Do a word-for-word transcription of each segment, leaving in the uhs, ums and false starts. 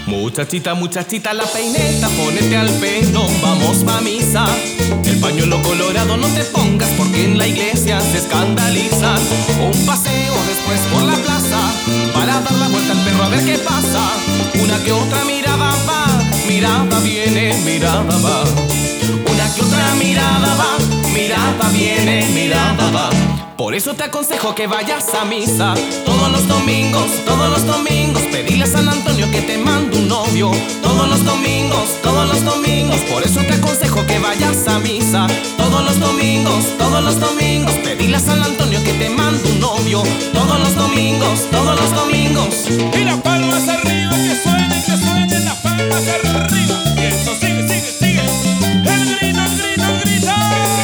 Muchachita, muchachita, la peineta, ponete al pelo, vamos pa' misa. El pañuelo colorado no te pongas porque en la iglesia se escandalizan. Un paseo después por la plaza para dar la vuelta al perro a ver qué pasa. Una que otra mirada va, mirada viene, mirada va. Una que otra mirada va, mirada viene, mirada va. Por eso te aconsejo que vayas a misa todos los domingos, todos los domingos. Pedile a San Antonio que te mande un novio todos los domingos, todos los domingos. Por eso te aconsejo que vayas a misa todos los domingos, todos los domingos. Pedile a San Antonio que te mande un novio todos los domingos, todos los domingos. Y las palmas arriba, que suenen, que suenen las palmas arriba. Y eso sigue, sigue, sigue. El grito, el grito, el grito.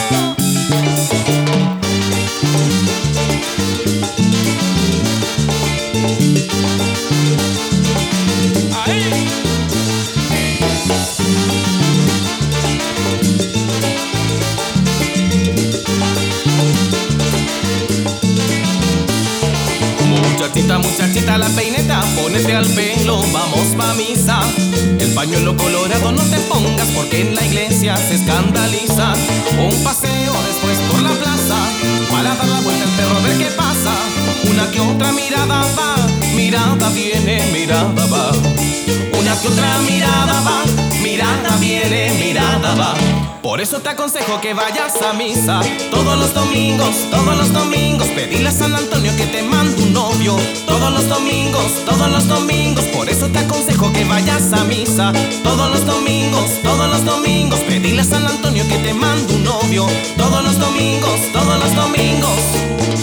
Ahí. Muchachita, muchachita, la peineta, ponete al pelo, vamos pa' misa. El pañuelo colorado no te pongas porque en la iglesia se escandaliza. Un paseo después por la plaza para dar la vuelta al perro a ver qué pasa. Una que otra mirada va, mirada viene, mirada va. Una que otra mirada va, mirada viene, mirada va. Por eso te aconsejo que vayas a misa todos los domingos, todos los domingos. Pedile a San Antonio que te mande un novio todos los domingos, todos los domingos. Por eso te aconsejo que vayas a misa todos los domingos, todos los domingos. Pedile a San Antonio que te mande un novio todos los domingos, todos los domingos.